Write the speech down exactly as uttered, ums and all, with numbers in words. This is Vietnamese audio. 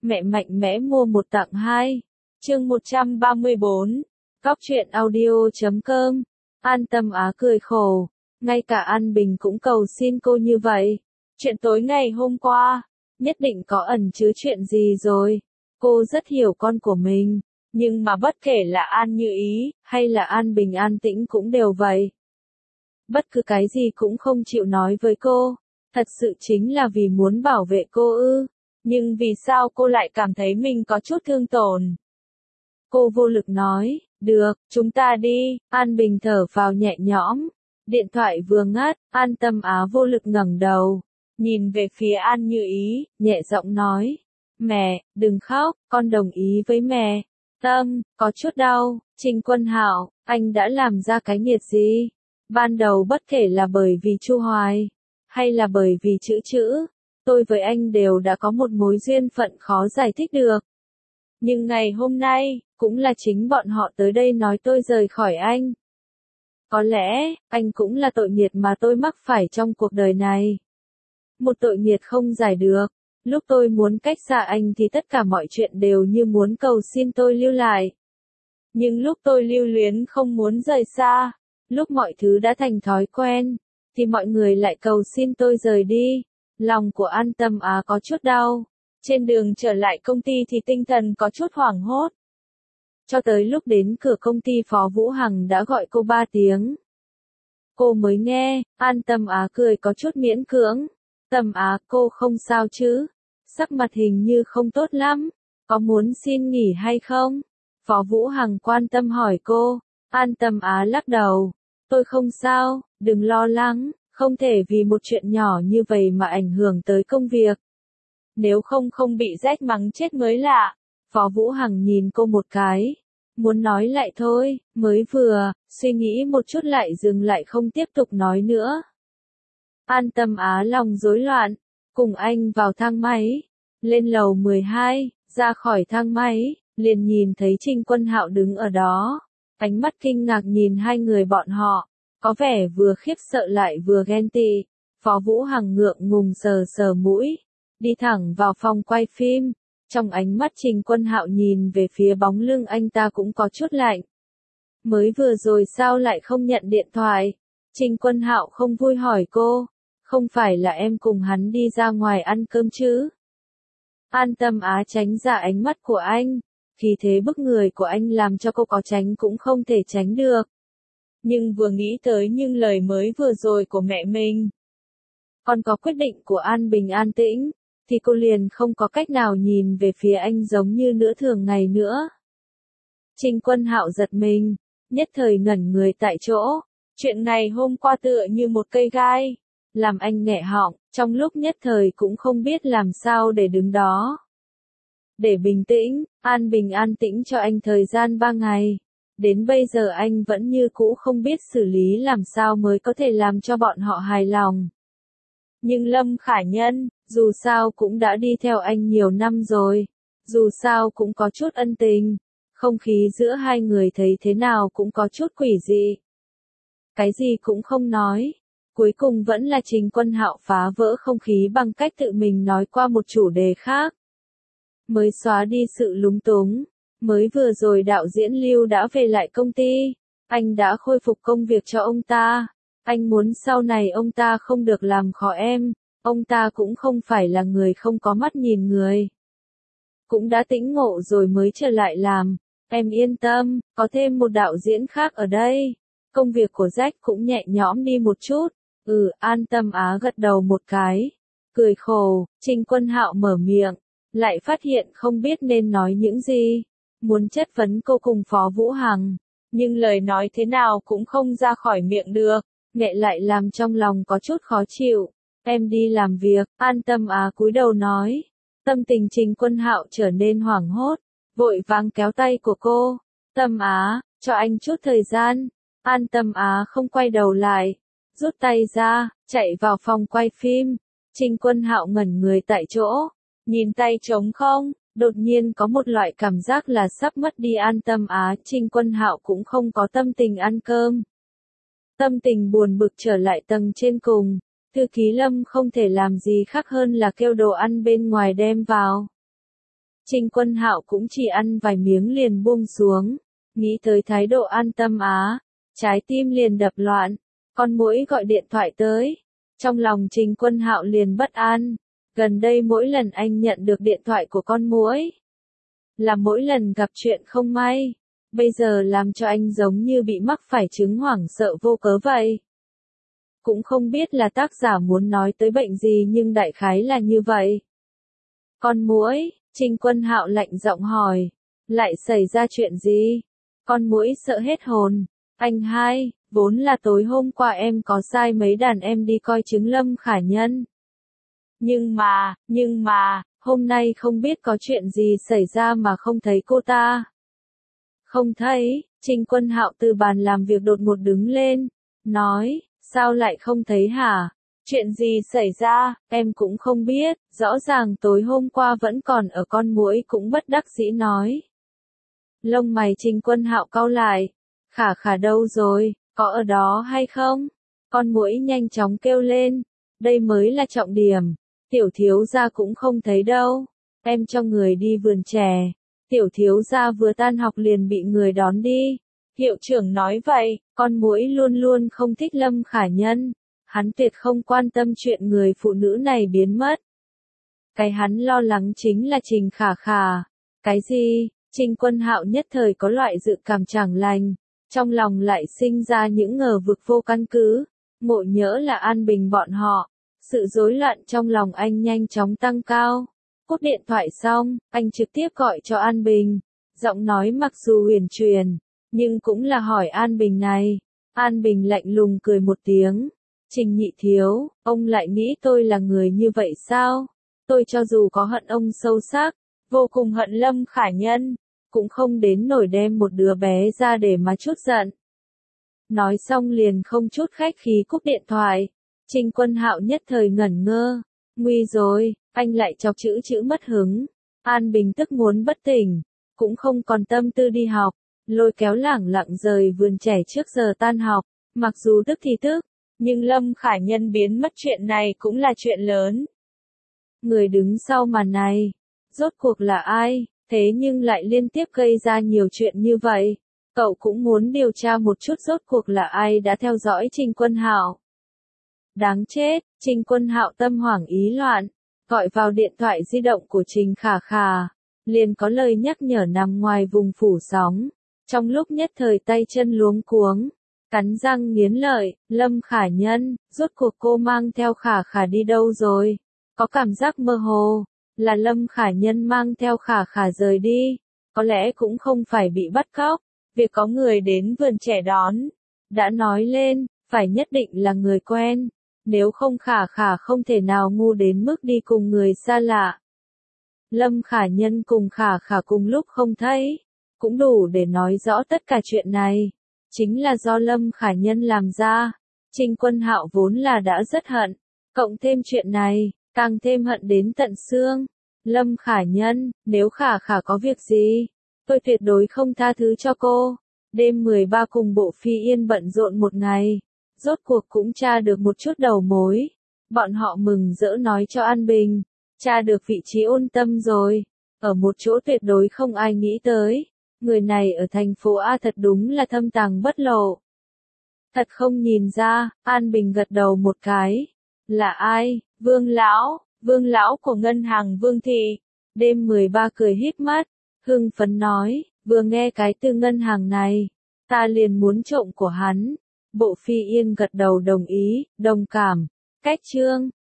mẹ mạnh mẽ mua một tặng hai. Chương một trăm ba mươi bốn. Góc truyện audio chấm com. An Tâm Á cười khổ, ngay cả An Bình cũng cầu xin cô như vậy. Chuyện tối ngày hôm qua, nhất định có ẩn chứa chuyện gì rồi. Cô rất hiểu con của mình, nhưng mà bất kể là An Như Ý, hay là An Bình An Tĩnh cũng đều vậy. Bất cứ cái gì cũng không chịu nói với cô, thật sự chính là vì muốn bảo vệ cô ư. Nhưng vì sao cô lại cảm thấy mình có chút thương tổn? Cô vô lực nói, được, chúng ta đi. An Bình thở vào nhẹ nhõm. Điện thoại vừa ngắt, An Tâm Á vô lực ngẩng đầu, nhìn về phía An Như Ý, nhẹ giọng nói, mẹ, đừng khóc, con đồng ý với mẹ. Tâm, có chút đau. Trình Quân Hạo, anh đã làm ra cái nghiệt gì? Ban đầu bất kể là bởi vì Chu Hoài, hay là bởi vì chữ chữ, tôi với anh đều đã có một mối duyên phận khó giải thích được. Nhưng ngày hôm nay, cũng là chính bọn họ tới đây nói tôi rời khỏi anh. Có lẽ, anh cũng là tội nghiệt mà tôi mắc phải trong cuộc đời này. Một tội nghiệt không giải được. Lúc tôi muốn cách xa anh thì tất cả mọi chuyện đều như muốn cầu xin tôi lưu lại. Nhưng lúc tôi lưu luyến không muốn rời xa, lúc mọi thứ đã thành thói quen, thì mọi người lại cầu xin tôi rời đi. Lòng của An Tâm Á có chút đau. Trên đường trở lại công ty thì tinh thần có chút hoảng hốt. Cho tới lúc đến cửa công ty Phó Vũ Hằng đã gọi cô ba tiếng. Cô mới nghe, An Tâm Á cười có chút miễn cưỡng. Tâm Á, cô không sao chứ? Sắc mặt hình như không tốt lắm. Có muốn xin nghỉ hay không? Phó Vũ Hằng quan tâm hỏi cô. An Tâm Á lắc đầu. Tôi không sao, đừng lo lắng. Không thể vì một chuyện nhỏ như vậy mà ảnh hưởng tới công việc. Nếu không không bị rách mắng chết mới lạ. Phó Vũ Hằng nhìn cô một cái. Muốn nói lại thôi, mới vừa, suy nghĩ một chút lại dừng lại không tiếp tục nói nữa. An Tâm Á lòng rối loạn, cùng anh vào thang máy, lên lầu mười hai, ra khỏi thang máy, liền nhìn thấy Trình Quân Hạo đứng ở đó. Ánh mắt kinh ngạc nhìn hai người bọn họ, có vẻ vừa khiếp sợ lại vừa ghen tị. Phó Vũ Hằng ngượng ngùng sờ sờ mũi, đi thẳng vào phòng quay phim. Trong ánh mắt Trình Quân Hạo nhìn về phía bóng lưng anh ta cũng có chút lạnh. Mới vừa rồi sao lại không nhận điện thoại? Trình Quân Hạo không vui hỏi cô. Không phải là em cùng hắn đi ra ngoài ăn cơm chứ? An Tâm Á tránh ra ánh mắt của anh. Khí thế bức người của anh làm cho cô có tránh cũng không thể tránh được. Nhưng vừa nghĩ tới những lời mới vừa rồi của mẹ mình, còn có quyết định của An Bình An Tĩnh, thì cô liền không có cách nào nhìn về phía anh giống như nửa thường ngày nữa. Trình Quân Hạo giật mình, nhất thời ngẩn người tại chỗ. Chuyện này hôm qua tựa như một cây gai, làm anh nghẹ họng, trong lúc nhất thời cũng không biết làm sao để đứng đó. Để bình tĩnh, An Bình An Tĩnh cho anh thời gian ba ngày. Đến bây giờ anh vẫn như cũ không biết xử lý làm sao mới có thể làm cho bọn họ hài lòng. Nhưng Lâm Khả Nhân, dù sao cũng đã đi theo anh nhiều năm rồi. Dù sao cũng có chút ân tình. Không khí giữa hai người thấy thế nào cũng có chút quỷ dị. Cái gì cũng không nói. Cuối cùng vẫn là Trình Quân Hạo phá vỡ không khí bằng cách tự mình nói qua một chủ đề khác. Mới xóa đi sự lúng túng. Mới vừa rồi đạo diễn Lưu đã về lại công ty. Anh đã khôi phục công việc cho ông ta. Anh muốn sau này ông ta không được làm khó em. Ông ta cũng không phải là người không có mắt nhìn người. Cũng đã tĩnh ngộ rồi mới trở lại làm. Em yên tâm, có thêm một đạo diễn khác ở đây. Công việc của Jack cũng nhẹ nhõm đi một chút. Ừ, An Tâm Á gật đầu một cái. Cười khổ, Trình Quân Hạo mở miệng. Lại phát hiện không biết nên nói những gì. Muốn chất vấn cô cùng Phó Vũ Hằng. Nhưng lời nói thế nào cũng không ra khỏi miệng được. Mẹ lại làm trong lòng có chút khó chịu. Em đi làm việc. An Tâm Á cúi đầu nói. Tâm tình Trình Quân Hạo trở nên hoảng hốt. Vội vàng kéo tay của cô. Tâm Á, cho anh chút thời gian. An Tâm Á không quay đầu lại. Rút tay ra, chạy vào phòng quay phim. Trình Quân Hạo ngẩn người tại chỗ. Nhìn tay trống không, đột nhiên có một loại cảm giác là sắp mất đi An Tâm Á. Trình Quân Hạo cũng không có tâm tình ăn cơm. Tâm tình buồn bực trở lại tầng trên cùng. Thư ký Lâm không thể làm gì khác hơn là kêu đồ ăn bên ngoài đem vào. Trình Quân Hạo cũng chỉ ăn vài miếng liền buông xuống, nghĩ tới thái độ An Tâm Á, trái tim liền đập loạn, con muỗi gọi điện thoại tới. Trong lòng Trình Quân Hạo liền bất an, gần đây mỗi lần anh nhận được điện thoại của con muỗi, là mỗi lần gặp chuyện không may, bây giờ làm cho anh giống như bị mắc phải chứng hoảng sợ vô cớ vậy. Cũng không biết là tác giả muốn nói tới bệnh gì nhưng đại khái là như vậy. Con muỗi, Trình Quân Hạo lạnh giọng hỏi, lại xảy ra chuyện gì? Con muỗi sợ hết hồn, anh hai, vốn là tối hôm qua em có sai mấy đàn em đi coi chứng Lâm Khả Nhân. Nhưng mà, nhưng mà, hôm nay không biết có chuyện gì xảy ra mà không thấy cô ta. Không thấy, Trình Quân Hạo từ bàn làm việc đột ngột đứng lên, nói, sao lại không thấy hả? Chuyện gì xảy ra, em cũng không biết, rõ ràng tối hôm qua vẫn còn ở. Con muỗi cũng bất đắc dĩ nói. Lông mày Trình Quân Hạo cau lại, Khả Khả đâu rồi, có ở đó hay không? Con muỗi nhanh chóng kêu lên, đây mới là trọng điểm, tiểu thiếu gia cũng không thấy đâu, em cho người đi vườn trẻ, tiểu thiếu gia vừa tan học liền bị người đón đi. Hiệu trưởng nói vậy, con muỗi luôn luôn không thích Lâm Khả Nhân, hắn tuyệt không quan tâm chuyện người phụ nữ này biến mất. Cái hắn lo lắng chính là Trình Khả Khả. Cái gì? Trình Quân Hạo nhất thời có loại dự cảm chẳng lành, trong lòng lại sinh ra những ngờ vực vô căn cứ, ngộ nhỡ là An Bình bọn họ. Sự rối loạn trong lòng anh nhanh chóng tăng cao. Cúp điện thoại xong, anh trực tiếp gọi cho An Bình. Giọng nói mặc dù huyền truyền, nhưng cũng là hỏi An Bình này. An Bình lạnh lùng cười một tiếng. Trình nhị thiếu, ông lại nghĩ tôi là người như vậy sao? Tôi cho dù có hận ông sâu sắc, vô cùng hận Lâm Khả Nhân, cũng không đến nổi đem một đứa bé ra để mà chút giận. Nói xong liền không chút khách khí cúp điện thoại. Trình Quân Hạo nhất thời ngẩn ngơ. Nguy rồi, anh lại chọc chữ chữ mất hứng. An Bình tức muốn bất tỉnh, cũng không còn tâm tư đi học, lôi kéo lẳng lặng rời vườn trẻ trước giờ tan học. Mặc dù tức thì tức, nhưng Lâm Khả Nhân biến mất chuyện này cũng là chuyện lớn. Người đứng sau màn này, rốt cuộc là ai, thế nhưng lại liên tiếp gây ra nhiều chuyện như vậy. Cậu cũng muốn điều tra một chút rốt cuộc là ai đã theo dõi Trình Quân Hạo. Đáng chết, Trình Quân Hạo tâm hoảng ý loạn, gọi vào điện thoại di động của Trình Khả Khả, liền có lời nhắc nhở nằm ngoài vùng phủ sóng. Trong lúc nhất thời tay chân luống cuống, cắn răng nghiến lợi, Lâm Khả Nhân, rốt cuộc cô mang theo Khả Khả đi đâu rồi? Có cảm giác mơ hồ, là Lâm Khả Nhân mang theo Khả Khả rời đi, có lẽ cũng không phải bị bắt cóc, việc có người đến vườn trẻ đón, đã nói lên, phải nhất định là người quen, nếu không Khả Khả không thể nào ngu đến mức đi cùng người xa lạ. Lâm Khả Nhân cùng Khả Khả cùng lúc không thấy, cũng đủ để nói rõ tất cả chuyện này, chính là do Lâm Khả Nhân làm ra. Trình Quân Hạo vốn là đã rất hận, cộng thêm chuyện này, càng thêm hận đến tận xương. Lâm Khả Nhân, nếu Khả Khả có việc gì, tôi tuyệt đối không tha thứ cho cô. Đêm mười ba cùng bộ Phi Yên bận rộn một ngày, rốt cuộc cũng tra được một chút đầu mối. Bọn họ mừng rỡ nói cho An Bình, tra được vị trí Ôn Tâm rồi, ở một chỗ tuyệt đối không ai nghĩ tới. Người này ở thành phố A thật đúng là thâm tàng bất lộ. Thật không nhìn ra, An Bình gật đầu một cái. Là ai? Vương Lão, Vương Lão của ngân hàng Vương Thị. Đêm mười ba cười híp mắt, hưng phấn nói, vừa nghe cái từ ngân hàng này, ta liền muốn trộm của hắn. Bộ Phi Yên gật đầu đồng ý, đồng cảm. Cách chương